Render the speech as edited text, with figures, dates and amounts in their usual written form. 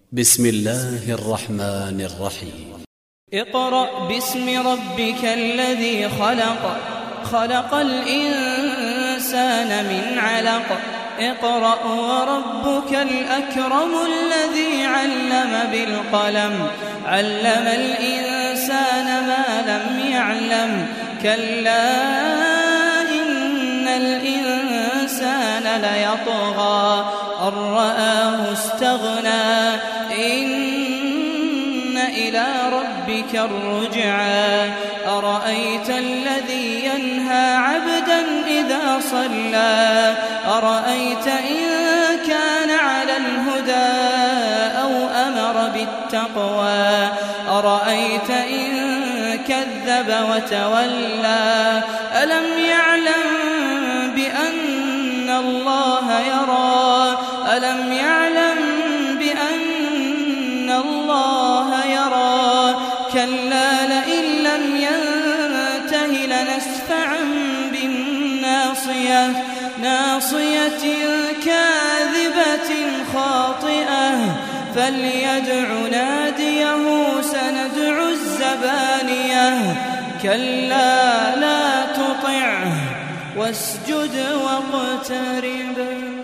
بسم الله الرحمن الرحيم. اقرأ باسم ربك الذي خلق، خلق الإنسان من علق. اقرأ وربك الأكرم الذي علم بالقلم، علم الإنسان ما لم يعلم. كلا إن الإنسان ليطغى أن رآه استغنى، إن إلى ربك الرجعى. أرأيت الذي ينهى عبدا إذا صلى، أرأيت إن كان على الهدى أو أمر بالتقوى، أرأيت إن كذب وتولى. ألم يعلم بأن الله يرى، ألم يعلم بأن الله يرى. كلا لئن لم ينته لنسفعا بالناصية، ناصية كاذبة خاطئة. فليدع ناديه سندع الزبانية. كلا لا تطعه واسجد واقترب.